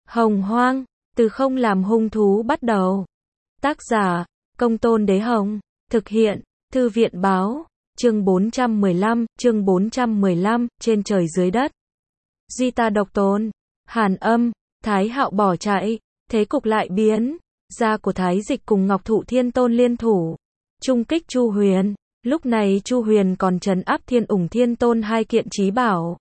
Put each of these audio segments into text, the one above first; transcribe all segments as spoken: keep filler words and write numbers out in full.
Hồng Hoang, từ không làm hung thú bắt đầu. Tác giả, Công Tôn Đế Hồng. Thực hiện, Thư viện báo. Chương bốn trăm mười lăm, chương bốn trăm mười lăm, trên trời dưới đất. Duy ta độc tôn. Hàn Âm, Thái Hạo bỏ chạy, thế cục lại biến. Gia của Thái Dịch cùng Ngọc Thụ Thiên Tôn liên thủ, chung kích Chu Huyền. Lúc này Chu Huyền còn trấn áp Thiên Ủng Thiên Tôn hai kiện chí bảo.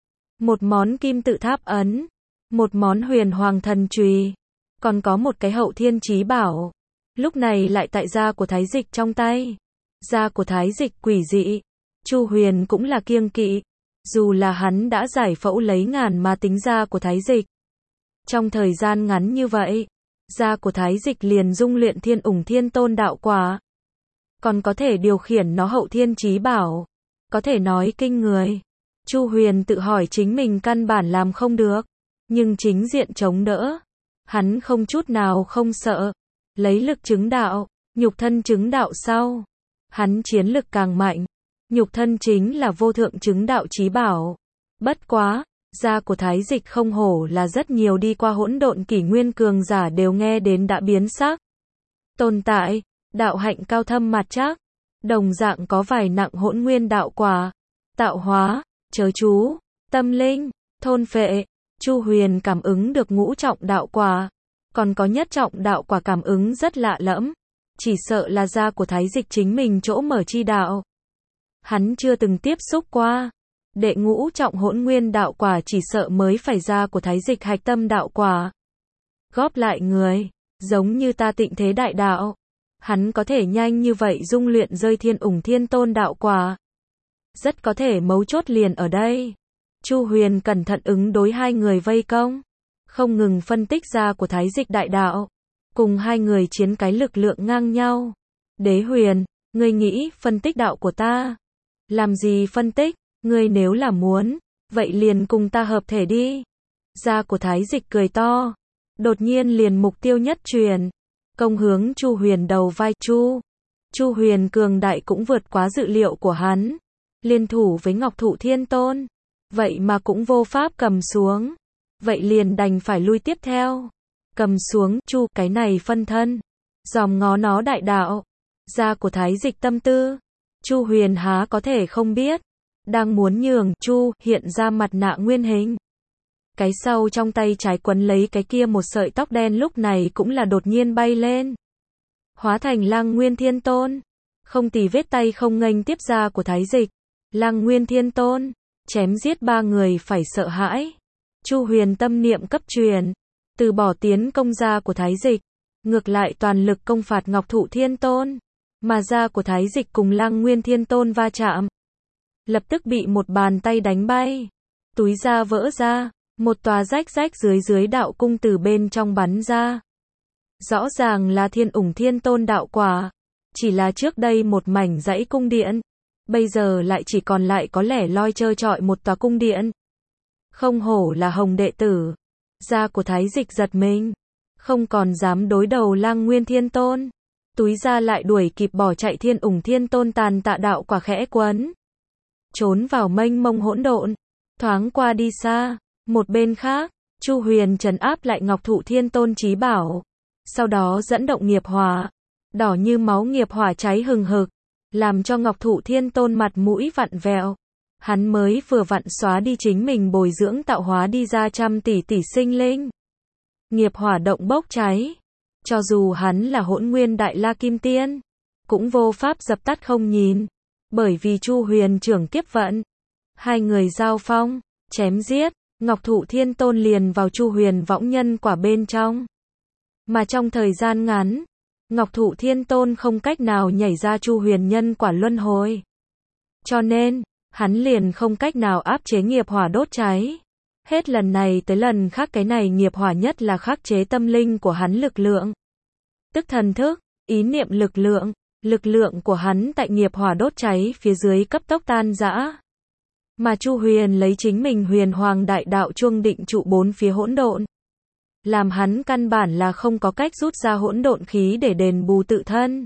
Một món kim tự tháp ấn, một món huyền hoàng thần chùy, còn có một cái hậu thiên chí bảo. Lúc này lại tại gia của Thái Dịch trong tay. Gia của Thái Dịch quỷ dị, Chu Huyền cũng là kiêng kỵ. Dù là hắn đã giải phẫu lấy ngàn mà tính gia của Thái Dịch. Trong thời gian ngắn như vậy, gia của Thái Dịch liền dung luyện Thiên Ủng Thiên Tôn đạo quả. Còn có thể điều khiển nó hậu thiên chí bảo. Có thể nói kinh người. Chu Huyền tự hỏi chính mình căn bản làm không được. Nhưng chính diện chống đỡ. Hắn không chút nào không sợ. Lấy lực chứng đạo, nhục thân chứng đạo sau. Hắn chiến lực càng mạnh. Nhục thân chính là vô thượng chứng đạo chí bảo. Bất quá, gia của Thái Dịch không hổ là rất nhiều đi qua hỗn độn kỷ nguyên cường giả đều nghe đến đã biến sắc. Tồn tại, đạo hạnh cao thâm mặt chắc, đồng dạng có vài nặng hỗn nguyên đạo quả, tạo hóa, chớ chú, tâm linh, thôn phệ. Chu Huyền cảm ứng được ngũ trọng đạo quả, còn có nhất trọng đạo quả cảm ứng rất lạ lẫm, chỉ sợ là gia của Thái Dịch chính mình chỗ mở chi đạo. Hắn chưa từng tiếp xúc qua. Đệ ngũ trọng hỗn nguyên đạo quả chỉ sợ mới phải gia của Thái Dịch hạch tâm đạo quả. Góp lại người, giống như ta tịnh thế đại đạo. Hắn có thể nhanh như vậy dung luyện rơi Thiên Ủng Thiên Tôn đạo quả. Rất có thể mấu chốt liền ở đây. Chu Huyền cẩn thận ứng đối hai người vây công, không ngừng phân tích gia của Thái Dịch đại đạo, cùng hai người chiến cái lực lượng ngang nhau. Đế Huyền, ngươi nghĩ phân tích đạo của ta? Làm gì phân tích? Ngươi nếu là muốn, vậy liền cùng ta hợp thể đi. Gia của Thái Dịch cười to, đột nhiên liền mục tiêu nhất truyền, công hướng Chu Huyền đầu vai. Chu Chu Huyền cường đại cũng vượt quá dự liệu của hắn, liên thủ với Ngọc Thụ Thiên Tôn, vậy mà cũng vô pháp cầm xuống, vậy liền đành phải lui tiếp theo. Cầm xuống Chu, cái này phân thân, dòm ngó nó đại đạo. Gia của Thái Dịch tâm tư, Chu Huyền há có thể không biết. Đang muốn nhường Chu hiện ra mặt nạ nguyên hình. Cái sau trong tay trái quấn lấy cái kia một sợi tóc đen lúc này cũng là đột nhiên bay lên. Hóa thành Lăng Nguyên Thiên Tôn. Không tì vết tay không nghênh tiếp gia của Thái Dịch. Lăng Nguyên Thiên Tôn. Chém giết ba người phải sợ hãi. Chu Huyền tâm niệm cấp truyền. Từ bỏ tiến công gia của Thái Dịch. Ngược lại toàn lực công phạt Ngọc Thụ Thiên Tôn. Mà gia của Thái Dịch cùng Lăng Nguyên Thiên Tôn va chạm. Lập tức bị một bàn tay đánh bay. Túi da vỡ ra. Một tòa rách rách dưới dưới đạo cung từ bên trong bắn ra. Rõ ràng là Thiên Ủng Thiên Tôn đạo quả. Chỉ là trước đây một mảnh dãy cung điện. Bây giờ lại chỉ còn lại có lẻ loi trơ trọi một tòa cung điện. Không hổ là Hồng đệ tử. Gia của Thái Dịch giật mình. Không còn dám đối đầu Lăng Nguyên Thiên Tôn. Túi da lại đuổi kịp bỏ chạy Thiên Ủng Thiên Tôn tàn tạ đạo quả khẽ quấn. Trốn vào mênh mông hỗn độn, thoáng qua đi xa. Một bên khác, Chu Huyền trấn áp lại Ngọc Thụ Thiên Tôn chí bảo, sau đó dẫn động nghiệp hỏa, đỏ như máu nghiệp hỏa cháy hừng hực, làm cho Ngọc Thụ Thiên Tôn mặt mũi vặn vẹo. Hắn mới vừa vặn xóa đi chính mình bồi dưỡng tạo hóa đi ra trăm tỷ tỷ sinh linh. Nghiệp hỏa động bốc cháy, cho dù hắn là Hỗn Nguyên Đại La Kim Tiên, cũng vô pháp dập tắt không nhìn. Bởi vì Chu Huyền trưởng kiếp vận, hai người giao phong, chém giết, Ngọc Thụ Thiên Tôn liền vào Chu Huyền võng nhân quả bên trong. Mà trong thời gian ngắn, Ngọc Thụ Thiên Tôn không cách nào nhảy ra Chu Huyền nhân quả luân hồi. Cho nên, hắn liền không cách nào áp chế nghiệp hỏa đốt cháy. Hết lần này tới lần khác cái này nghiệp hỏa nhất là khắc chế tâm linh của hắn lực lượng. Tức thần thức, ý niệm lực lượng. Lực lượng của hắn tại nghiệp hỏa đốt cháy phía dưới cấp tốc tan rã. Mà Chu Huyền lấy chính mình huyền hoàng đại đạo chuông định trụ bốn phía hỗn độn. Làm hắn căn bản là không có cách rút ra hỗn độn khí để đền bù tự thân.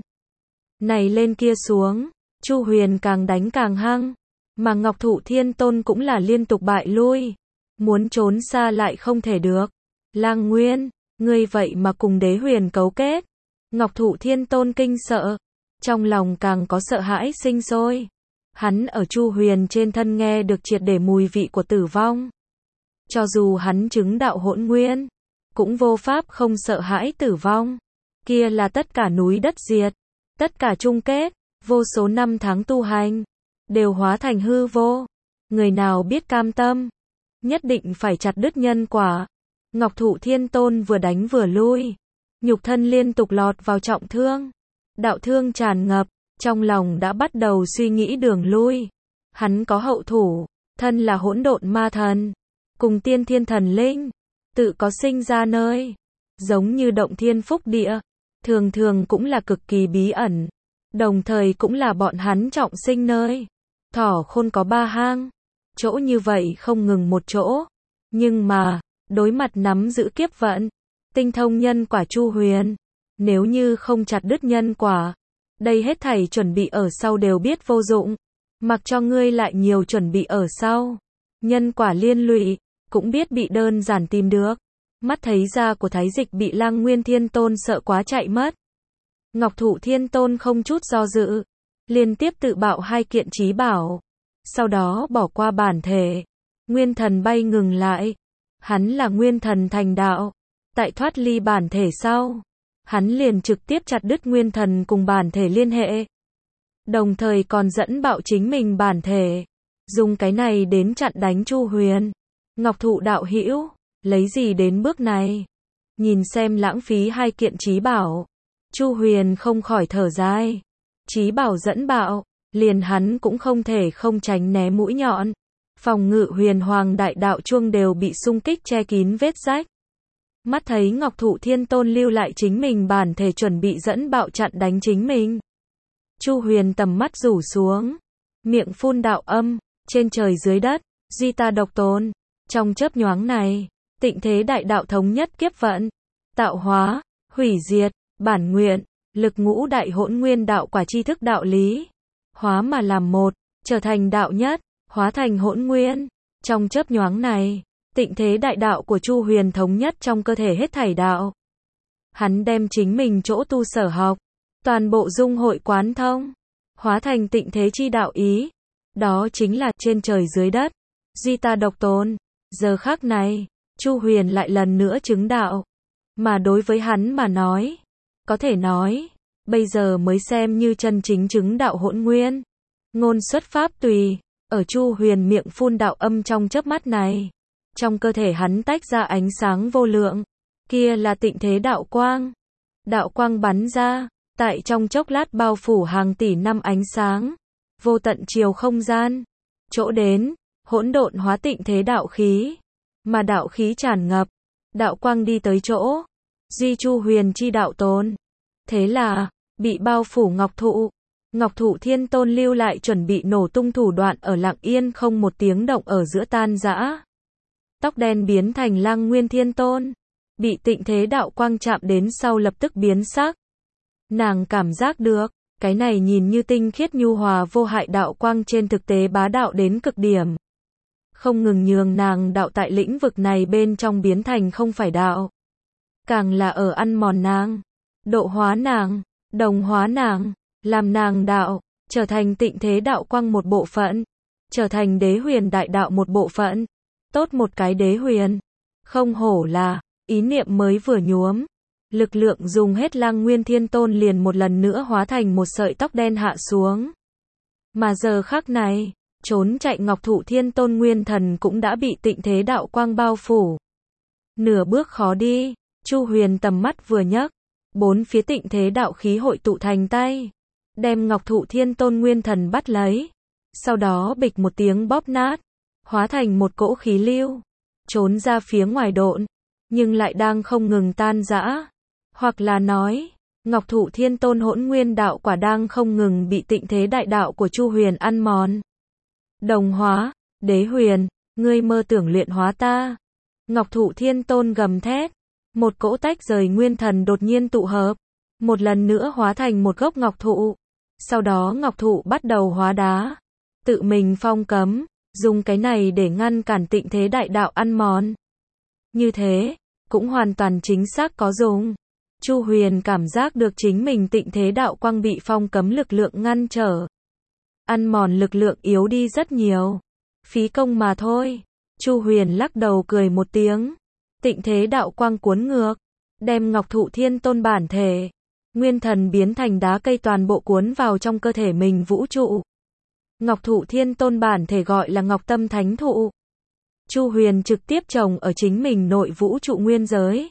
Này lên kia xuống, Chu Huyền càng đánh càng hăng. Mà Ngọc Thụ Thiên Tôn cũng là liên tục bại lui. Muốn trốn xa lại không thể được. Lang Nguyên, ngươi vậy mà cùng Đế Huyền cấu kết. Ngọc Thụ Thiên Tôn kinh sợ, trong lòng càng có sợ hãi sinh sôi. Hắn ở Chu Huyền trên thân nghe được triệt để mùi vị của tử vong. Cho dù hắn chứng đạo hỗn nguyên, cũng vô pháp không sợ hãi tử vong. Kia là tất cả núi đất diệt, tất cả chung kết, vô số năm tháng tu hành, đều hóa thành hư vô. Người nào biết cam tâm, nhất định phải chặt đứt nhân quả. Ngọc Thụ Thiên Tôn vừa đánh vừa lui, nhục thân liên tục lọt vào trọng thương. Đạo thương tràn ngập, trong lòng đã bắt đầu suy nghĩ đường lui. Hắn có hậu thủ, thân là hỗn độn ma thần, cùng tiên thiên thần linh, tự có sinh ra nơi, giống như động thiên phúc địa, thường thường cũng là cực kỳ bí ẩn, đồng thời cũng là bọn hắn trọng sinh nơi. Thỏ khôn có ba hang, chỗ như vậy không ngừng một chỗ, nhưng mà, đối mặt nắm giữ kiếp vận, tinh thông nhân quả Chu Huyền, nếu như không chặt đứt nhân quả, đây hết thảy chuẩn bị ở sau đều biết vô dụng, mặc cho ngươi lại nhiều chuẩn bị ở sau, nhân quả liên lụy, cũng biết bị đơn giản tìm được. Mắt thấy da của Thái Dịch bị Lang Nguyên Thiên Tôn sợ quá chạy mất. Ngọc Thụ Thiên Tôn không chút do dự, liên tiếp tự bạo hai kiện chí bảo, sau đó bỏ qua bản thể, nguyên thần bay ngừng lại. Hắn là nguyên thần thành đạo, tại thoát ly bản thể sau, hắn liền trực tiếp chặt đứt nguyên thần cùng bản thể liên hệ, đồng thời còn dẫn bạo chính mình bản thể, dùng cái này đến chặn đánh Chu Huyền. Ngọc Thụ đạo hữu, lấy gì đến bước này? Nhìn xem lãng phí hai kiện chí bảo, Chu Huyền không khỏi thở dài. Chí bảo dẫn bạo, liền hắn cũng không thể không tránh né mũi nhọn. Phòng ngự Huyền Hoàng đại đạo chuông đều bị xung kích che kín vết rách. Mắt thấy Ngọc Thụ Thiên Tôn lưu lại chính mình bản thể chuẩn bị dẫn bạo chặn đánh chính mình. Chu Huyền tầm mắt rủ xuống, miệng phun đạo âm, trên trời dưới đất, duy ta độc tôn. Trong chớp nhoáng này, tịnh thế đại đạo thống nhất kiếp vận, tạo hóa, hủy diệt, bản nguyện, lực ngũ đại hỗn nguyên đạo quả tri thức đạo lý, hóa mà làm một, trở thành đạo nhất, hóa thành hỗn nguyên. Trong chớp nhoáng này, tịnh thế đại đạo của Chu Huyền thống nhất trong cơ thể hết thảy đạo. Hắn đem chính mình chỗ tu sở học, toàn bộ dung hội quán thông, hóa thành tịnh thế chi đạo ý. Đó chính là trên trời dưới đất, duy ta độc tôn. Giờ khắc này, Chu Huyền lại lần nữa chứng đạo. Mà đối với hắn mà nói, có thể nói, bây giờ mới xem như chân chính chứng đạo hỗn nguyên. Ngôn xuất pháp tùy, ở Chu Huyền miệng phun đạo âm trong chớp mắt này, trong cơ thể hắn tách ra ánh sáng vô lượng, kia là tịnh thế đạo quang. Đạo quang bắn ra, tại trong chốc lát bao phủ hàng tỷ năm ánh sáng, vô tận chiều không gian. Chỗ đến, hỗn độn hóa tịnh thế đạo khí, mà đạo khí tràn ngập, đạo quang đi tới chỗ, duy Chu Huyền chi đạo tôn. Thế là, bị bao phủ Ngọc Thụ, Ngọc Thụ Thiên Tôn lưu lại chuẩn bị nổ tung thủ đoạn ở lặng yên không một tiếng động ở giữa tan rã. Tóc đen biến thành Lang Nguyên Thiên Tôn, bị tịnh thế đạo quang chạm đến sau lập tức biến sắc. Nàng cảm giác được, cái này nhìn như tinh khiết nhu hòa vô hại đạo quang trên thực tế bá đạo đến cực điểm. Không ngừng nhường nàng đạo tại lĩnh vực này bên trong biến thành không phải đạo. Càng là ở ăn mòn nàng, độ hóa nàng, đồng hóa nàng, làm nàng đạo, trở thành tịnh thế đạo quang một bộ phận, trở thành Đế Huyền đại đạo một bộ phận. Tốt một cái Đế Huyền, không hổ là, ý niệm mới vừa nhuốm. Lực lượng dùng hết Lang Nguyên Thiên Tôn liền một lần nữa hóa thành một sợi tóc đen hạ xuống. Mà giờ khắc này, trốn chạy Ngọc Thụ Thiên Tôn nguyên thần cũng đã bị tịnh thế đạo quang bao phủ. Nửa bước khó đi, Chu Huyền tầm mắt vừa nhấc, bốn phía tịnh thế đạo khí hội tụ thành tay, đem Ngọc Thụ Thiên Tôn nguyên thần bắt lấy, sau đó bịch một tiếng bóp nát, hóa thành một cỗ khí lưu, trốn ra phía ngoài độn, nhưng lại đang không ngừng tan rã. Hoặc là nói, Ngọc Thụ Thiên Tôn hỗn nguyên đạo quả đang không ngừng bị tịnh thế đại đạo của Chu Huyền ăn mòn. Đồng hóa, Đế Huyền, ngươi mơ tưởng luyện hóa ta. Ngọc Thụ Thiên Tôn gầm thét, một cỗ tách rời nguyên thần đột nhiên tụ hợp, một lần nữa hóa thành một gốc ngọc thụ. Sau đó ngọc thụ bắt đầu hóa đá, tự mình phong cấm, dùng cái này để ngăn cản tịnh thế đại đạo ăn mòn. Như thế, cũng hoàn toàn chính xác có dùng. Chu Huyền cảm giác được chính mình tịnh thế đạo quang bị phong cấm lực lượng ngăn trở. Ăn mòn lực lượng yếu đi rất nhiều. Phí công mà thôi. Chu Huyền lắc đầu cười một tiếng. Tịnh thế đạo quang cuốn ngược, đem Ngọc Thụ Thiên Tôn bản thể, nguyên thần biến thành đá cây toàn bộ cuốn vào trong cơ thể mình vũ trụ. Ngọc Thụ Thiên Tôn bản thể gọi là Ngọc Tâm Thánh Thụ. Chu Huyền trực tiếp trồng ở chính mình nội vũ trụ nguyên giới.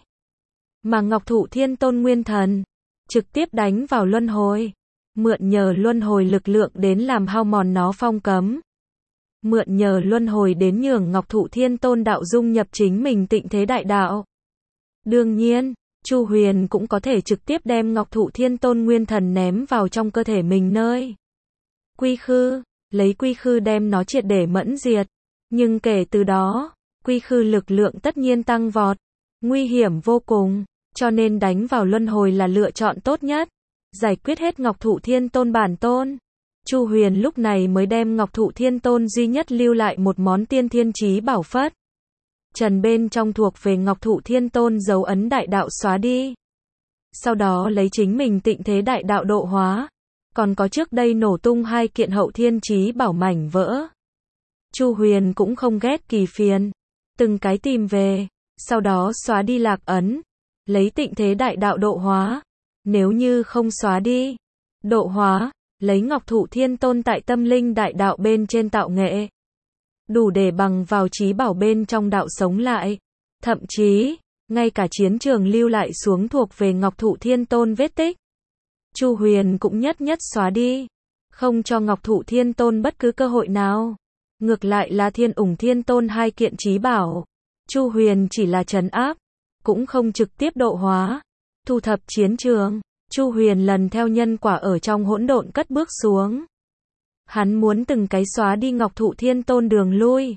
Mà Ngọc Thụ Thiên Tôn nguyên thần, trực tiếp đánh vào luân hồi. Mượn nhờ luân hồi lực lượng đến làm hao mòn nó phong cấm. Mượn nhờ luân hồi đến nhường Ngọc Thụ Thiên Tôn đạo dung nhập chính mình tịnh thế đại đạo. Đương nhiên, Chu Huyền cũng có thể trực tiếp đem Ngọc Thụ Thiên Tôn nguyên thần ném vào trong cơ thể mình nơi quy khư, lấy quy khư đem nó triệt để mẫn diệt. Nhưng kể từ đó, quy khư lực lượng tất nhiên tăng vọt, nguy hiểm vô cùng, cho nên đánh vào luân hồi là lựa chọn tốt nhất. Giải quyết hết Ngọc Thụ Thiên Tôn bản tôn, Chu Huyền lúc này mới đem Ngọc Thụ Thiên Tôn duy nhất lưu lại một món tiên thiên chí bảo phất trần bên trong thuộc về Ngọc Thụ Thiên Tôn dấu ấn đại đạo xóa đi. Sau đó lấy chính mình tịnh thế đại đạo độ hóa, còn có trước đây nổ tung hai kiện hậu thiên chí bảo mảnh vỡ. Chu Huyền cũng không ghét kỳ phiền, từng cái tìm về, sau đó xóa đi lạc ấn, lấy tịnh thế đại đạo độ hóa. Nếu như không xóa đi, độ hóa, lấy Ngọc Thụ Thiên Tôn tại tâm linh đại đạo bên trên tạo nghệ, đủ để bằng vào chí bảo bên trong đạo sống lại. Thậm chí, ngay cả chiến trường lưu lại xuống thuộc về Ngọc Thụ Thiên Tôn vết tích, Chu Huyền cũng nhất nhất xóa đi, không cho Ngọc Thụ Thiên Tôn bất cứ cơ hội nào. Ngược lại là Thiên Ủng Thiên Tôn hai kiện chí bảo, Chu Huyền chỉ là trấn áp, cũng không trực tiếp độ hóa. Thu thập chiến trường, Chu Huyền lần theo nhân quả ở trong hỗn độn cất bước xuống. Hắn muốn từng cái xóa đi Ngọc Thụ Thiên Tôn đường lui,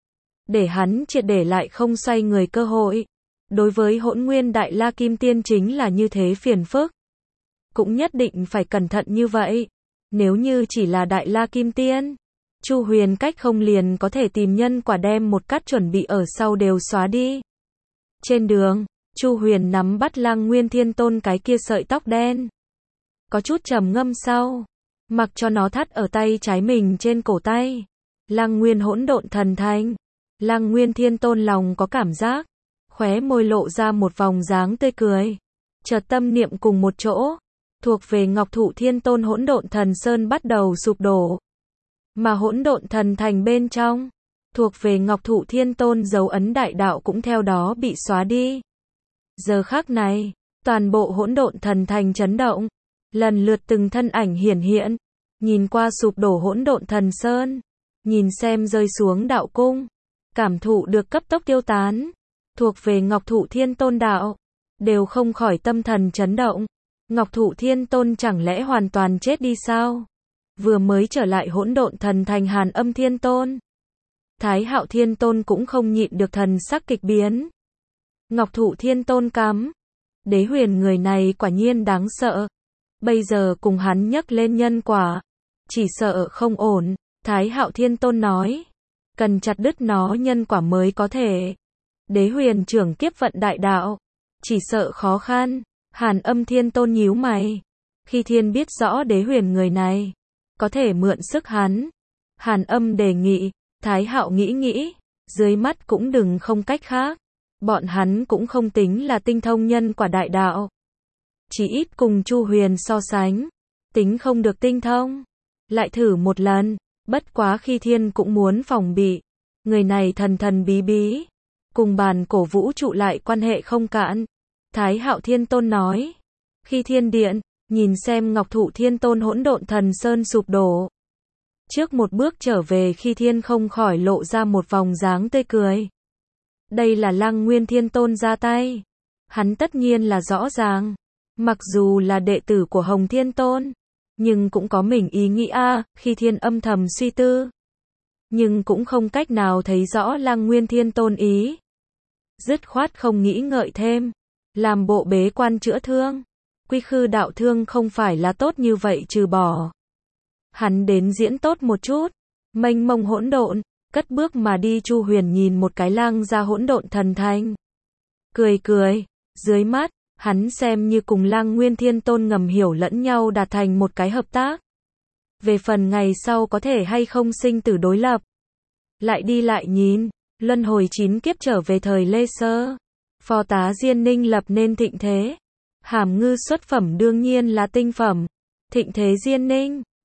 để hắn triệt để lại không xoay người cơ hội. Đối với Hỗn Nguyên Đại La Kim Tiên chính là như thế phiền phức. Cũng nhất định phải cẩn thận như vậy. Nếu như chỉ là Đại La Kim Tiên, Chu Huyền cách không liền có thể tìm nhân quả đem một cắt chuẩn bị ở sau đều xóa đi. Trên đường, Chu Huyền nắm bắt Lăng Nguyên Thiên Tôn cái kia sợi tóc đen, có chút trầm ngâm sau, mặc cho nó thắt ở tay trái mình trên cổ tay. Lăng Nguyên hỗn độn thần thanh. Lăng Nguyên Thiên Tôn lòng có cảm giác, khóe môi lộ ra một vòng dáng tươi cười. Chợt tâm niệm cùng một chỗ, thuộc về Ngọc Thụ Thiên Tôn hỗn độn thần sơn bắt đầu sụp đổ. Mà hỗn độn thần thành bên trong, thuộc về Ngọc Thụ Thiên Tôn dấu ấn đại đạo cũng theo đó bị xóa đi. Giờ khắc này, toàn bộ hỗn độn thần thành chấn động, lần lượt từng thân ảnh hiển hiện, nhìn qua sụp đổ hỗn độn thần sơn, nhìn xem rơi xuống đạo cung, cảm thụ được cấp tốc tiêu tán, thuộc về Ngọc Thụ Thiên Tôn đạo, đều không khỏi tâm thần chấn động. Ngọc Thụ Thiên Tôn chẳng lẽ hoàn toàn chết đi sao? Vừa mới trở lại hỗn độn thần thành Hàn Âm Thiên Tôn, Thái Hạo Thiên Tôn cũng không nhịn được thần sắc kịch biến. Ngọc Thụ Thiên Tôn cắm, Đế Huyền người này quả nhiên đáng sợ. Bây giờ cùng hắn nhắc lên nhân quả, chỉ sợ không ổn. Thái Hạo Thiên Tôn nói, cần chặt đứt nó nhân quả mới có thể. Đế Huyền trưởng kiếp vận đại đạo, chỉ sợ khó khăn. Hàn Âm Thiên Tôn nhíu mày, khi Thiên biết rõ Đế Huyền người này có thể mượn sức hắn. Hàn Âm đề nghị, Thái Hạo nghĩ nghĩ, dưới mắt cũng đừng không cách khác. Bọn hắn cũng không tính là tinh thông nhân quả đại đạo, chỉ ít cùng Chu Huyền so sánh, tính không được tinh thông. Lại thử một lần, bất quá khi Thiên cũng muốn phòng bị. Người này thần thần bí bí, cùng bàn cổ vũ trụ lại quan hệ không cạn. Thái Hạo Thiên Tôn nói, khi Thiên điện, nhìn xem Ngọc Thụ Thiên Tôn hỗn độn thần sơn sụp đổ. Trước một bước trở về khi Thiên không khỏi lộ ra một vòng dáng tươi cười. Đây là Lăng Nguyên Thiên Tôn ra tay. Hắn tất nhiên là rõ ràng. Mặc dù là đệ tử của Hồng Thiên Tôn, nhưng cũng có mình ý nghĩ a. Khi Thiên âm thầm suy tư, nhưng cũng không cách nào thấy rõ Lăng Nguyên Thiên Tôn ý. Dứt khoát không nghĩ ngợi thêm, làm bộ bế quan chữa thương. Quy khư đạo thương không phải là tốt như vậy trừ bỏ. Hắn đến diễn tốt một chút, mênh mông hỗn độn, cất bước mà đi. Chu Huyền nhìn một cái lang ra hỗn độn thần thanh, Cười cười, dưới mắt, hắn xem như cùng Lăng Nguyên Thiên Tôn ngầm hiểu lẫn nhau đạt thành một cái hợp tác. Về phần ngày sau có thể hay không sinh tử đối lập. Lại đi lại nhìn, luân hồi chín kiếp trở về thời Lê Sơ. Phó tá Diên Ninh lập nên thịnh thế. Hàm ngư xuất phẩm đương nhiên là tinh phẩm. Thịnh thế Diên Ninh.